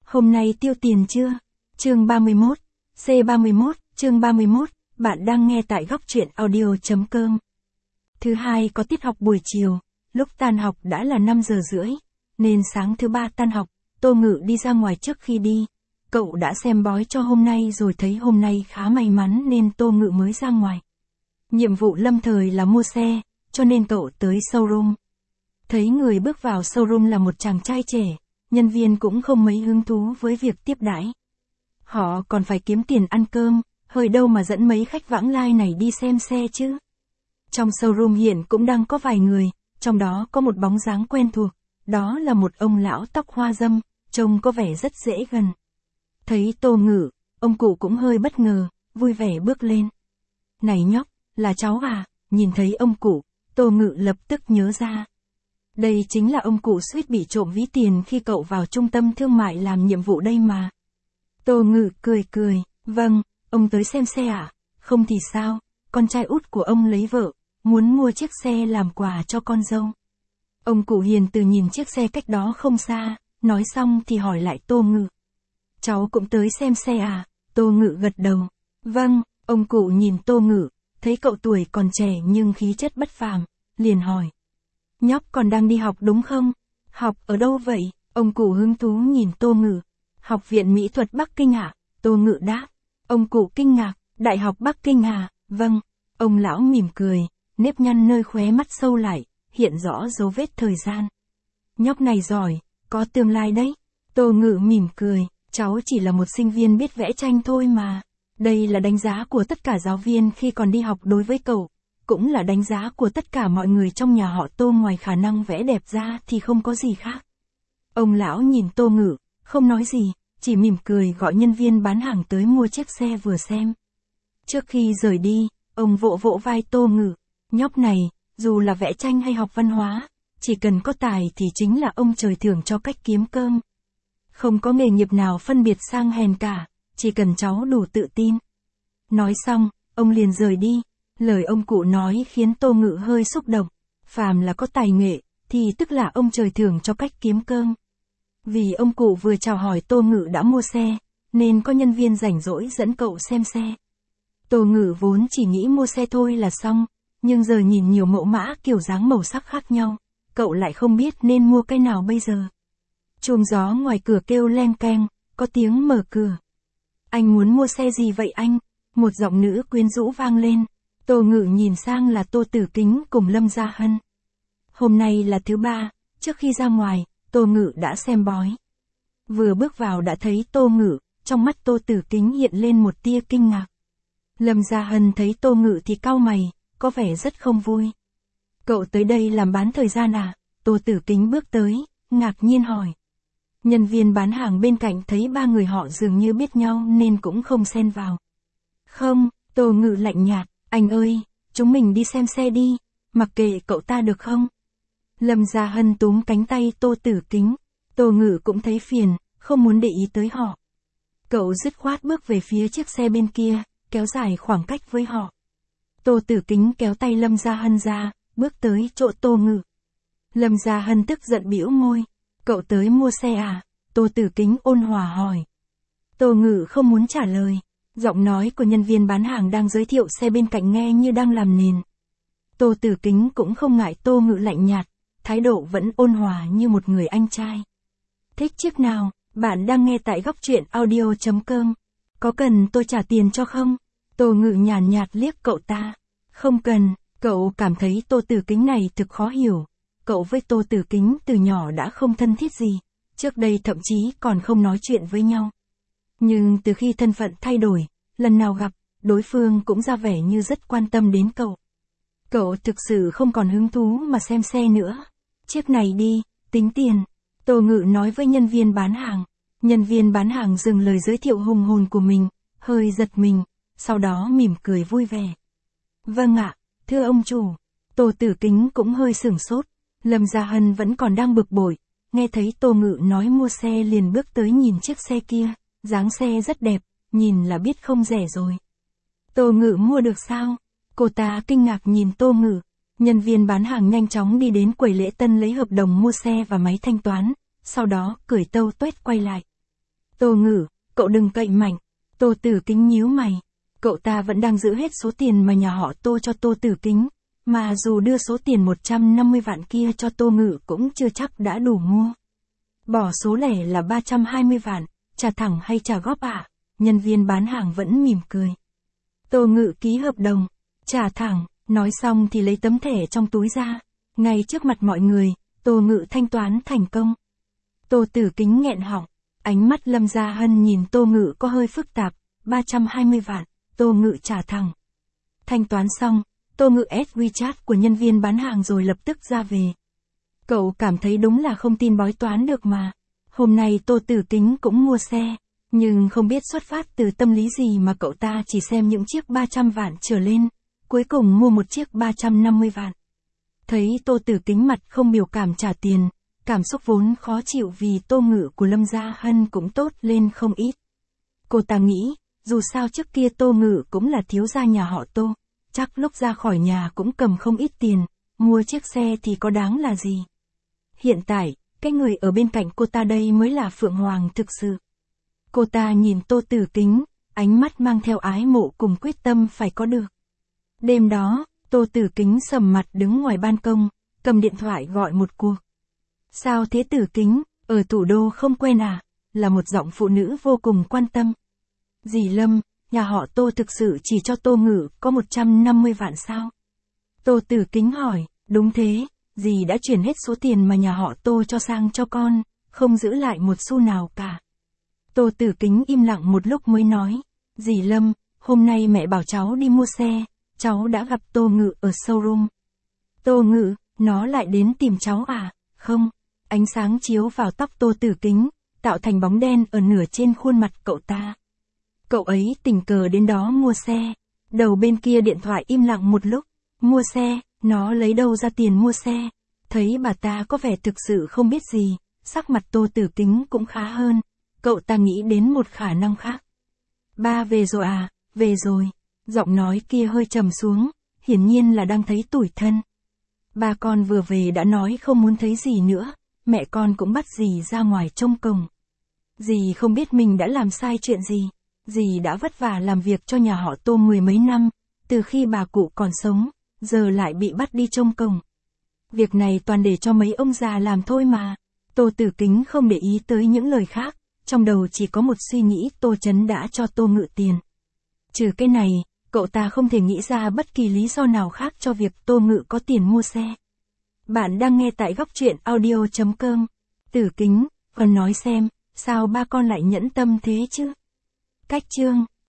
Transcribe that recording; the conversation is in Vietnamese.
Hôm nay tiêu tiền chưa? Chương 31, C31, chương 31, bạn đang nghe tại góc truyện audio.com. Thứ hai có tiết học buổi chiều, lúc tan học đã là 5 giờ rưỡi, nên sáng thứ ba tan học, Tô Ngự đi ra ngoài trước khi đi. Cậu đã xem bói cho hôm nay rồi thấy hôm nay khá may mắn nên Tô Ngự mới ra ngoài. Nhiệm vụ lâm thời là mua xe, cho nên cậu tới showroom. Thấy người bước vào showroom là một chàng trai trẻ, nhân viên cũng không mấy hứng thú với việc tiếp đãi. Họ còn phải kiếm tiền ăn cơm, hơi đâu mà dẫn mấy khách vãng lai này đi xem xe chứ. Trong showroom hiện cũng đang có vài người, trong đó có một bóng dáng quen thuộc, đó là một ông lão tóc hoa râm, trông có vẻ rất dễ gần. Thấy Tô Ngự, ông cụ cũng hơi bất ngờ, vui vẻ bước lên. Này nhóc, là cháu à? Nhìn thấy ông cụ, Tô Ngự lập tức nhớ ra. Đây chính là ông cụ suýt bị trộm ví tiền khi cậu vào trung tâm thương mại làm nhiệm vụ đây mà. Tô Ngự cười, vâng, ông tới xem xe à? Không thì sao, con trai út của ông lấy vợ, muốn mua chiếc xe làm quà cho con dâu. Ông cụ hiền từ nhìn chiếc xe cách đó không xa, nói xong thì hỏi lại Tô Ngự. Cháu cũng tới xem xe à? Tô Ngự gật đầu. Vâng, ông cụ nhìn Tô Ngự, thấy cậu tuổi còn trẻ nhưng khí chất bất phàm, liền hỏi. Nhóc còn đang đi học đúng không? Học ở đâu vậy? Ông cụ hứng thú nhìn Tô Ngự. Học viện Mỹ thuật Bắc Kinh à? Tô Ngự đáp. Ông cụ kinh ngạc, Đại học Bắc Kinh à? Vâng. Ông lão mỉm cười, nếp nhăn nơi khóe mắt sâu lại, hiện rõ dấu vết thời gian. Nhóc này giỏi, có tương lai đấy. Tô Ngự mỉm cười, cháu chỉ là một sinh viên biết vẽ tranh thôi mà. Đây là đánh giá của tất cả giáo viên khi còn đi học đối với cậu, cũng là đánh giá của tất cả mọi người trong nhà họ Tô, ngoài khả năng vẽ đẹp ra thì không có gì khác. Ông lão nhìn Tô Ngự, không nói gì, chỉ mỉm cười gọi nhân viên bán hàng tới mua chiếc xe vừa xem. Trước khi rời đi, ông vỗ vỗ vai Tô Ngự, nhóc này, dù là vẽ tranh hay học văn hóa, chỉ cần có tài thì chính là ông trời thưởng cho cách kiếm cơm. Không có nghề nghiệp nào phân biệt sang hèn cả, chỉ cần cháu đủ tự tin. Nói xong, ông liền rời đi. Lời ông cụ nói khiến Tô Ngự hơi xúc động. Phàm là có tài nghệ, thì tức là ông trời thưởng cho cách kiếm cơm. Vì ông cụ vừa chào hỏi Tô Ngự đã mua xe, nên có nhân viên rảnh rỗi dẫn cậu xem xe. Tô Ngự vốn chỉ nghĩ mua xe thôi là xong, nhưng giờ nhìn nhiều mẫu mã kiểu dáng màu sắc khác nhau, cậu lại không biết nên mua cái nào bây giờ. Chuông gió ngoài cửa kêu leng keng, có tiếng mở cửa. Anh muốn mua xe gì vậy anh? Một giọng nữ quyến rũ vang lên. Tô Ngự nhìn sang là Tô Tử Kính cùng Lâm Gia Hân. Hôm nay là thứ ba, trước khi ra ngoài, Tô Ngự đã xem bói. Vừa bước vào đã thấy Tô Ngự, trong mắt Tô Tử Kính hiện lên một tia kinh ngạc. Lâm Gia Hân thấy Tô Ngự thì cau mày, có vẻ rất không vui. Cậu tới đây làm bán thời gian à? Tô Tử Kính bước tới, ngạc nhiên hỏi. Nhân viên bán hàng bên cạnh thấy ba người họ dường như biết nhau nên cũng không xen vào. Không, Tô Ngự lạnh nhạt. Anh ơi, chúng mình đi xem xe đi, mặc kệ cậu ta được không? Lâm Gia Hân túm cánh tay Tô Tử Kính. Tô Ngự cũng thấy phiền, không muốn để ý tới họ. Cậu dứt khoát bước về phía chiếc xe bên kia, kéo dài khoảng cách với họ. Tô Tử Kính kéo tay Lâm Gia Hân ra, bước tới chỗ Tô Ngự. Lâm Gia Hân tức giận bĩu môi. Cậu tới mua xe à? Tô Tử Kính ôn hòa hỏi. Tô Ngự không muốn trả lời. Giọng nói của nhân viên bán hàng đang giới thiệu xe bên cạnh nghe như đang làm nền. Tô Tử Kính cũng không ngại Tô Ngự lạnh nhạt, thái độ vẫn ôn hòa như một người anh trai. Thích chiếc nào? Bạn đang nghe tại góc truyện audio.com. Có cần tôi trả tiền cho không? Tô Ngự nhàn nhạt liếc cậu ta. Không cần, cậu cảm thấy Tô Tử Kính này thực khó hiểu. Cậu với Tô Tử Kính từ nhỏ đã không thân thiết gì, trước đây thậm chí còn không nói chuyện với nhau. Nhưng từ khi thân phận thay đổi, lần nào gặp, đối phương cũng ra vẻ như rất quan tâm đến cậu. Cậu thực sự không còn hứng thú mà xem xe nữa. Chiếc này đi, tính tiền. Tô Ngự nói với nhân viên bán hàng. Nhân viên bán hàng dừng lời giới thiệu hùng hồn của mình, hơi giật mình, sau đó mỉm cười vui vẻ. Vâng ạ, thưa ông chủ. Tô Tử Kính cũng hơi sửng sốt. Lâm Gia Hân vẫn còn đang bực bội, nghe thấy Tô Ngự nói mua xe liền bước tới nhìn chiếc xe kia. Dáng xe rất đẹp, nhìn là biết không rẻ rồi. Tô Ngự mua được sao? Cô ta kinh ngạc nhìn Tô Ngự. Nhân viên bán hàng nhanh chóng đi đến quầy lễ tân lấy hợp đồng mua xe và máy thanh toán, sau đó cười tâu tuét quay lại. Tô Ngự, cậu đừng cậy mạnh. Tô Tử Kính nhíu mày. Cậu ta vẫn đang giữ hết số tiền mà nhà họ Tô cho Tô Tử Kính, mà dù đưa số tiền 150 vạn kia cho Tô Ngự cũng chưa chắc đã đủ mua. Bỏ số lẻ là 320 vạn, trả thẳng hay trả góp ạ? Nhân viên bán hàng vẫn mỉm cười. Tô Ngự ký hợp đồng, trả thẳng, nói xong thì lấy tấm thẻ trong túi ra. Ngay trước mặt mọi người, Tô Ngự thanh toán thành công. Tô Tử Kính nghẹn họng, ánh mắt Lâm Gia Hân nhìn Tô Ngự có hơi phức tạp, 320 vạn, Tô Ngự trả thẳng. Thanh toán xong, Tô Ngự add WeChat của nhân viên bán hàng rồi lập tức ra về. Cậu cảm thấy đúng là không tin bói toán được mà. Hôm nay Tô Tử Kính cũng mua xe, nhưng không biết xuất phát từ tâm lý gì mà cậu ta chỉ xem những chiếc 300 vạn trở lên, cuối cùng mua một chiếc 350 vạn. Thấy Tô Tử Kính mặt không biểu cảm trả tiền, cảm xúc vốn khó chịu vì Tô Ngự của Lâm Gia Hân cũng tốt lên không ít. Cô ta nghĩ, dù sao trước kia Tô Ngự cũng là thiếu gia nhà họ Tô, chắc lúc ra khỏi nhà cũng cầm không ít tiền, mua chiếc xe thì có đáng là gì. Hiện tại, cái người ở bên cạnh cô ta đây mới là Phượng Hoàng thực sự. Cô ta nhìn Tô Tử Kính, ánh mắt mang theo ái mộ cùng quyết tâm phải có được. Đêm đó, Tô Tử Kính sầm mặt đứng ngoài ban công, cầm điện thoại gọi một cuộc. Sao thế Tử Kính, ở thủ đô không quen à? Là một giọng phụ nữ vô cùng quan tâm. Dì Lâm, nhà họ Tô thực sự chỉ cho Tô Ngự có 150 vạn sao? Tô Tử Kính hỏi, đúng thế, dì đã chuyển hết số tiền mà nhà họ Tô cho sang cho con, không giữ lại một xu nào cả. Tô Tử Kính im lặng một lúc mới nói, dì Lâm, hôm nay mẹ bảo cháu đi mua xe, cháu đã gặp Tô Ngự ở showroom. Tô Ngự, nó lại đến tìm cháu à? Không. Ánh sáng chiếu vào tóc Tô Tử Kính, tạo thành bóng đen ở nửa trên khuôn mặt cậu ta. Cậu ấy tình cờ đến đó mua xe. Đầu bên kia điện thoại im lặng một lúc. Mua xe, nó lấy đâu ra tiền mua xe? Thấy bà ta có vẻ thực sự không biết gì, sắc mặt Tô Tử Kính cũng khá hơn. Cậu ta nghĩ đến một khả năng khác. Ba về rồi à? Về rồi. Giọng nói kia hơi trầm xuống, hiển nhiên là đang thấy tủi thân. Ba con vừa về đã nói không muốn thấy gì nữa, mẹ con cũng bắt dì ra ngoài trông cổng. Dì không biết mình đã làm sai chuyện gì, dì đã vất vả làm việc cho nhà họ Tô 10 mấy năm, từ khi bà cụ còn sống, giờ lại bị bắt đi trông cổng. Việc này toàn để cho mấy ông già làm thôi mà. Tô Tử Kính không để ý tới những lời khác, trong đầu chỉ có một suy nghĩ Tô Chấn đã cho Tô Ngự tiền. Trừ cái này, cậu ta không thể nghĩ ra bất kỳ lý do nào khác cho việc Tô Ngự có tiền mua xe. Bạn đang nghe tại góc truyện audio.com. Tử Kính, còn nói xem, sao ba con lại nhẫn tâm thế chứ? Cách chương